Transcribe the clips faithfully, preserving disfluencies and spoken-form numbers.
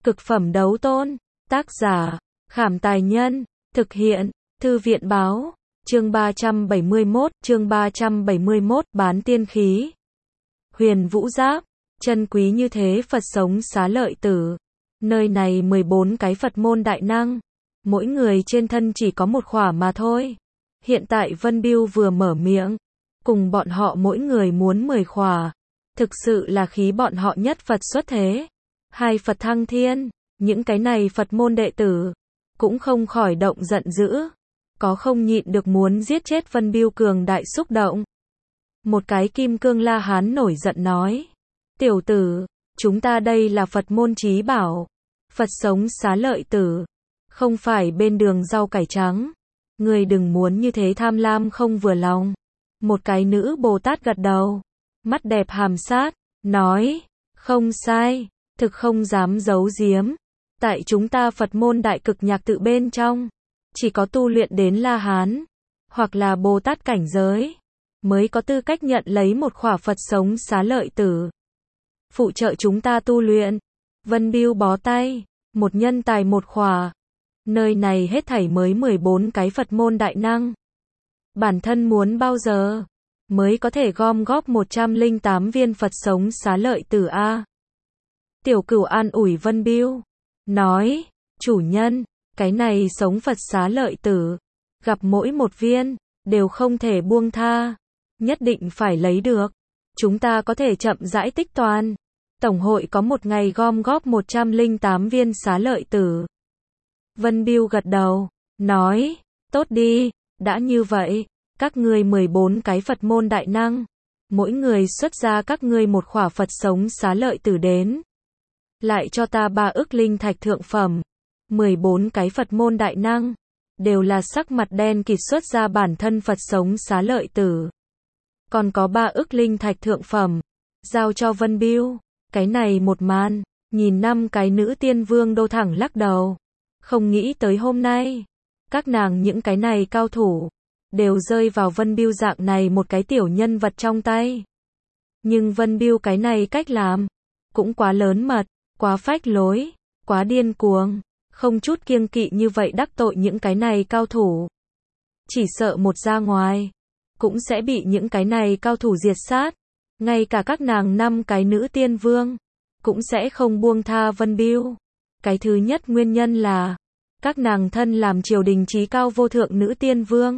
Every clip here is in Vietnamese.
Cực phẩm đấu tôn. Tác giả, Khảm Tài Nhân. Thực hiện, Thư viện Báo. Chương ba trăm bảy mươi mốt, chương ba trăm bảy mươi mốt, bán tiên khí. Huyền Vũ Giáp, chân quý như thế Phật sống xá lợi tử. Nơi này mười bốn cái Phật môn đại năng, mỗi người trên thân chỉ có một khỏa mà thôi. Hiện tại Vân Biêu vừa mở miệng, cùng bọn họ mỗi người muốn mười khỏa. Thực sự là khí bọn họ nhất Phật xuất thế. Hai Phật thăng thiên, những cái này Phật môn đệ tử, cũng không khỏi động giận dữ. Có không nhịn được muốn giết chết Vân Biêu cường đại xúc động. Một cái kim cương La Hán nổi giận nói. Tiểu tử, chúng ta đây là Phật môn chí bảo. Phật sống xá lợi tử. Không phải bên đường rau cải trắng. Người đừng muốn như thế tham lam không vừa lòng. Một cái nữ Bồ Tát gật đầu. Mắt đẹp hàm sát, nói. Không sai, thực không dám giấu giếm. Tại chúng ta Phật môn đại cực nhạc tự bên trong, chỉ có tu luyện đến La Hán, hoặc là Bồ Tát cảnh giới, mới có tư cách nhận lấy một khỏa Phật sống xá lợi tử. Phụ trợ chúng ta tu luyện. Vân Biêu bó tay, một nhân tài một khỏa. Nơi này hết thảy mới mười bốn cái Phật môn đại năng. Bản thân muốn bao giờ mới có thể gom góp một trăm lẻ tám viên Phật sống xá lợi tử a? Tiểu Cửu an ủi Vân Biêu, nói, chủ nhân, cái này sống Phật xá lợi tử, gặp mỗi một viên, đều không thể buông tha, nhất định phải lấy được. Chúng ta có thể chậm rãi tích toàn. Tổng hội có một ngày gom góp một trăm lẻ tám viên xá lợi tử. Vân Biêu gật đầu, nói, tốt đi, đã như vậy, các ngươi mười bốn cái Phật môn đại năng, mỗi người xuất ra các ngươi một khỏa Phật sống xá lợi tử đến. Lại cho ta ba ức linh thạch thượng phẩm. mười bốn cái Phật môn đại năng, đều là sắc mặt đen kịt xuất ra bản thân Phật sống xá lợi tử. Còn có ba ức linh thạch thượng phẩm, giao cho Vân Biêu. Cái này một màn, nhìn năm cái nữ tiên vương đô thẳng lắc đầu. Không nghĩ tới hôm nay, các nàng những cái này cao thủ, đều rơi vào Vân Biêu dạng này một cái tiểu nhân vật trong tay. Nhưng Vân Biêu cái này cách làm, cũng quá lớn mật, quá phách lối, quá điên cuồng, không chút kiêng kỵ như vậy đắc tội những cái này cao thủ. Chỉ sợ một ra ngoài, cũng sẽ bị những cái này cao thủ diệt sát. Ngay cả các nàng năm cái nữ tiên vương, cũng sẽ không buông tha Vân Biêu. Cái thứ nhất nguyên nhân là, các nàng thân làm triều đình trí cao vô thượng nữ tiên vương,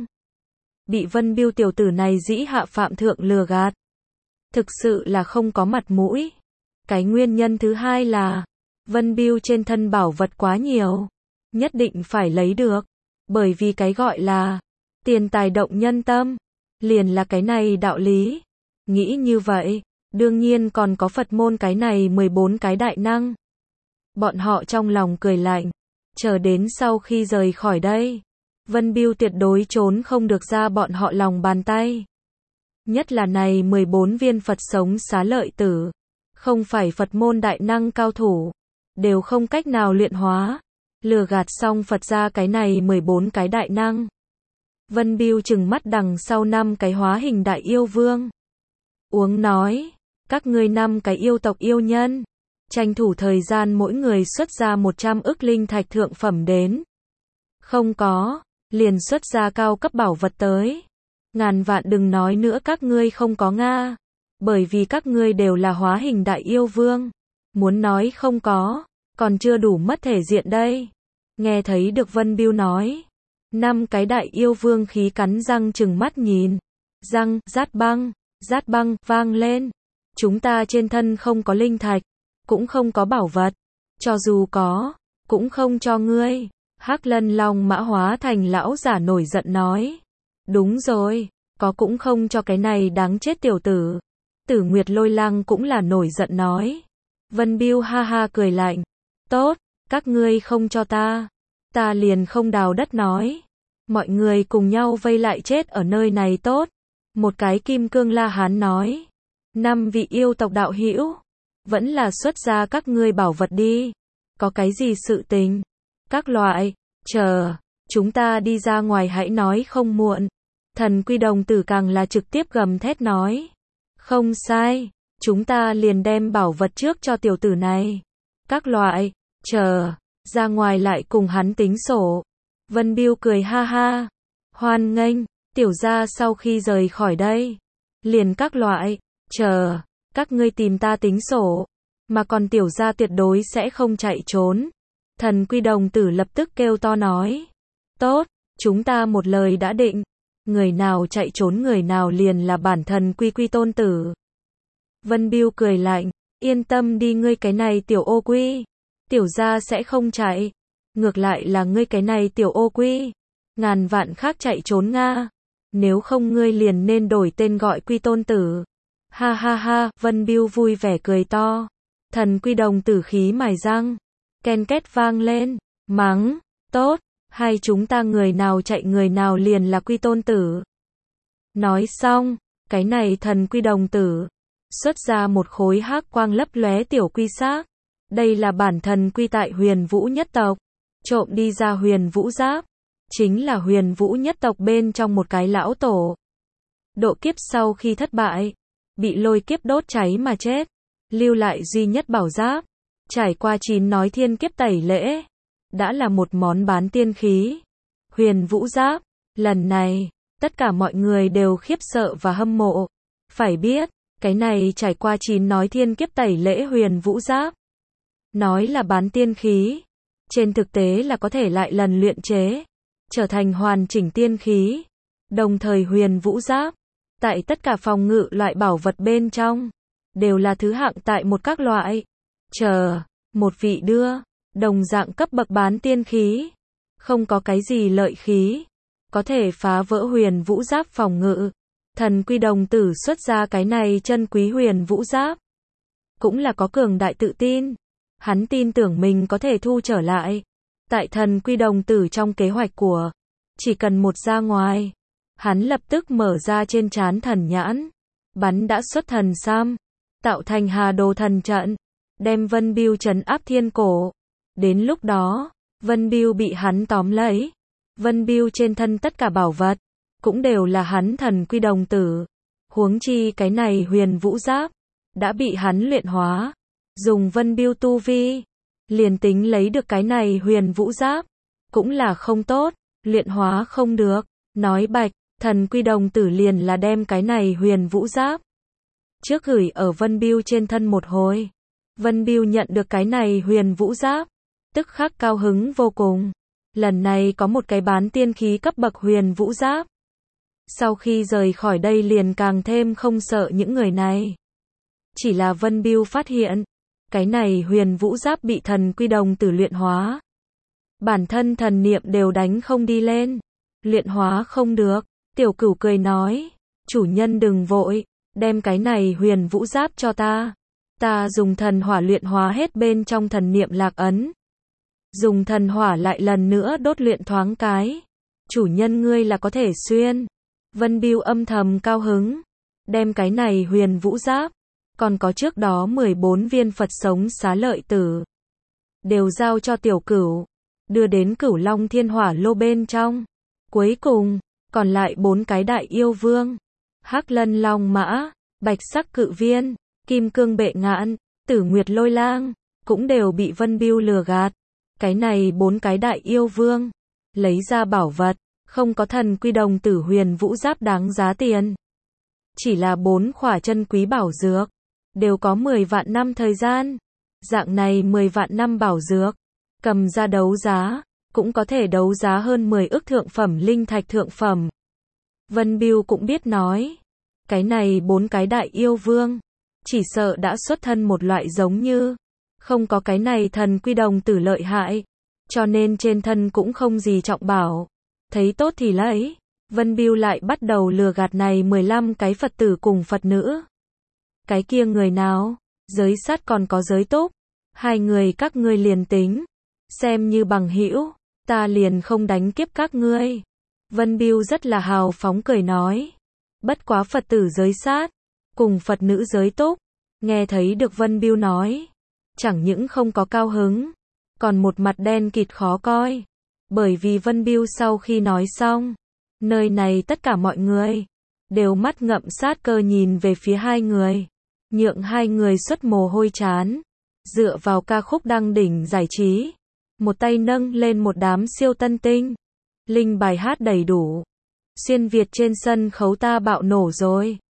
bị Vân Biêu tiểu tử này dĩ hạ phạm thượng lừa gạt. Thực sự là không có mặt mũi. Cái nguyên nhân thứ hai là, Vân Biêu trên thân bảo vật quá nhiều, nhất định phải lấy được. Bởi vì cái gọi là, tiền tài động nhân tâm, liền là cái này đạo lý. Nghĩ như vậy, đương nhiên còn có Phật môn cái này mười bốn cái đại năng. Bọn họ trong lòng cười lạnh, chờ đến sau khi rời khỏi đây, Vân Biêu tuyệt đối trốn không được ra bọn họ lòng bàn tay. Nhất là này mười bốn viên Phật sống xá lợi tử, không phải Phật môn đại năng cao thủ, đều không cách nào luyện hóa. Lừa gạt xong Phật ra cái này mười bốn cái đại năng. Vân Biêu trừng mắt đằng sau năm cái hóa hình đại yêu vương. Uống nói, các ngươi năm cái yêu tộc yêu nhân, tranh thủ thời gian mỗi người xuất ra một trăm ức linh thạch thượng phẩm đến. Không có, liền xuất ra cao cấp bảo vật tới. Ngàn vạn đừng nói nữa các ngươi không có nga, bởi vì các ngươi đều là hóa hình đại yêu vương. Muốn nói không có, còn chưa đủ mất thể diện đây. Nghe thấy được Vân Biêu nói, năm cái đại yêu vương khí cắn răng trừng mắt nhìn. Răng, rát băng, rát băng, vang lên. Chúng ta trên thân không có linh thạch, cũng không có bảo vật. Cho dù có, cũng không cho ngươi. Hắc Lân Long Mã hóa thành lão giả nổi giận nói. Đúng rồi, có cũng không cho cái này đáng chết tiểu tử. Tử Nguyệt Lôi Lăng cũng là nổi giận nói. Vân Biêu ha ha cười lạnh. Tốt, các ngươi không cho ta, ta liền không đào đất nói. Mọi người cùng nhau vây lại chết ở nơi này tốt. Một cái kim cương La Hán nói. Năm vị yêu tộc đạo hữu, vẫn là xuất ra các ngươi bảo vật đi. Có cái gì sự tình? Các loại, chờ, chúng ta đi ra ngoài hãy nói không muộn. Thần Quy đồng tử càng là trực tiếp gầm thét nói. Không sai, chúng ta liền đem bảo vật trước cho tiểu tử này. Các loại, chờ, ra ngoài lại cùng hắn tính sổ. Vân Biêu cười ha ha, hoan nghênh, tiểu gia sau khi rời khỏi đây, liền các loại, chờ, các ngươi tìm ta tính sổ, mà còn tiểu gia tuyệt đối sẽ không chạy trốn. Thần Quy đồng tử lập tức kêu to nói, tốt, chúng ta một lời đã định, người nào chạy trốn người nào liền là bản thần Quy Quy tôn tử. Vân Biêu cười lạnh, yên tâm đi ngươi cái này tiểu ô quy, tiểu gia sẽ không chạy, ngược lại là ngươi cái này tiểu ô quy, ngàn vạn khác chạy trốn nga, nếu không ngươi liền nên đổi tên gọi Quy tôn tử. Ha ha ha, Vân Biêu vui vẻ cười to, thần Quy đồng tử khí mài răng, ken két vang lên, mắng, tốt, hay chúng ta người nào chạy người nào liền là Quy tôn tử. Nói xong, cái này thần Quy đồng tử xuất ra một khối hắc quang lấp lóe tiểu quy xác. Đây là bản thần Quy tại Huyền Vũ nhất tộc, trộm đi ra Huyền Vũ giáp, chính là Huyền Vũ nhất tộc bên trong một cái lão tổ. Độ kiếp sau khi thất bại, bị lôi kiếp đốt cháy mà chết, lưu lại duy nhất bảo giáp, trải qua chín nói thiên kiếp tẩy lễ, đã là một món bán tiên khí. Huyền Vũ giáp, lần này, tất cả mọi người đều khiếp sợ và hâm mộ. Phải biết, cái này trải qua chín nói thiên kiếp tẩy lễ Huyền Vũ giáp, nói là bán tiên khí, trên thực tế là có thể lại lần luyện chế, trở thành hoàn chỉnh tiên khí. Đồng thời Huyền Vũ giáp, tại tất cả phòng ngự loại bảo vật bên trong, đều là thứ hạng tại một các loại. Chờ, một vị đưa, đồng dạng cấp bậc bán tiên khí, không có cái gì lợi khí, có thể phá vỡ Huyền Vũ giáp phòng ngự. Thần Quy đồng tử xuất ra cái này chân quý Huyền Vũ giáp, cũng là có cường đại tự tin. Hắn tin tưởng mình có thể thu trở lại. Tại thần Quy đồng tử trong kế hoạch của, chỉ cần một ra ngoài, hắn lập tức mở ra trên trán thần nhãn, bắn đã xuất thần sam, tạo thành Hà Đồ thần trận, đem Vân Biêu trấn áp thiên cổ. Đến lúc đó, Vân Biêu bị hắn tóm lấy. Vân Biêu trên thân tất cả bảo vật, cũng đều là hắn thần Quy đồng tử. Huống chi cái này Huyền Vũ giáp, đã bị hắn luyện hóa. Dùng Vân Biêu tu vi, liền tính lấy được cái này Huyền Vũ giáp, cũng là không tốt, luyện hóa không được. Nói bạch, thần Quy đồng tử liền là đem cái này Huyền Vũ giáp trước gửi ở Vân Biêu trên thân một hồi. Vân Biêu nhận được cái này Huyền Vũ giáp, tức khắc cao hứng vô cùng. Lần này có một cái bán tiên khí cấp bậc Huyền Vũ giáp. Sau khi rời khỏi đây liền càng thêm không sợ những người này. Chỉ là Vân Biêu phát hiện, cái này Huyền Vũ giáp bị thần Quy đồng tử luyện hóa. Bản thân thần niệm đều đánh không đi lên, luyện hóa không được. Tiểu Cửu cười nói, chủ nhân đừng vội, đem cái này Huyền Vũ giáp cho ta. Ta dùng thần hỏa luyện hóa hết bên trong thần niệm lạc ấn. Dùng thần hỏa lại lần nữa đốt luyện thoáng cái. Chủ nhân ngươi là có thể xuyên. Vân Biêu âm thầm cao hứng, đem cái này Huyền Vũ giáp, còn có trước đó mười bốn viên Phật sống xá lợi tử, đều giao cho Tiểu Cửu, đưa đến Cửu Long Thiên Hỏa Lô bên trong. Cuối cùng, còn lại bốn cái đại yêu vương, Hắc Lân Long Mã, Bạch Sắc Cự Viên, Kim Cương Bệ Ngạn, Tử Nguyệt Lôi Lang, cũng đều bị Vân Biêu lừa gạt. Cái này bốn cái đại yêu vương, lấy ra bảo vật, không có thần Quy đồng tử Huyền Vũ giáp đáng giá tiền. Chỉ là bốn khỏa chân quý bảo dược, đều có mười vạn năm thời gian. Dạng này mười vạn năm bảo dược, cầm ra đấu giá, cũng có thể đấu giá hơn mười ức thượng phẩm linh thạch thượng phẩm. Vân Biêu cũng biết nói, cái này bốn cái đại yêu vương, chỉ sợ đã xuất thân một loại giống như, không có cái này thần Quy đồng tử lợi hại, cho nên trên thân cũng không gì trọng bảo. Thấy tốt thì lấy. Vân Biêu lại bắt đầu lừa gạt này mười lăm cái Phật tử cùng Phật nữ. Cái kia người nào, giới sát còn có giới túc, hai người các ngươi liền tính, xem như bằng hữu, ta liền không đánh kiếp các ngươi. Vân Biêu rất là hào phóng cười nói. Bất quá Phật tử giới sát, cùng Phật nữ giới túc, nghe thấy được Vân Biêu nói, chẳng những không có cao hứng, còn một mặt đen kịt khó coi. Bởi vì Vân Biêu sau khi nói xong, nơi này tất cả mọi người đều mắt ngậm sát cơ nhìn về phía hai người, nhượng hai người xuất mồ hôi trán. Dựa vào ca khúc đăng đỉnh giải trí, một tay nâng lên một đám siêu tân tinh. Linh bài hát đầy đủ. Xuyên Việt trên sân khấu ta bạo nổ rồi.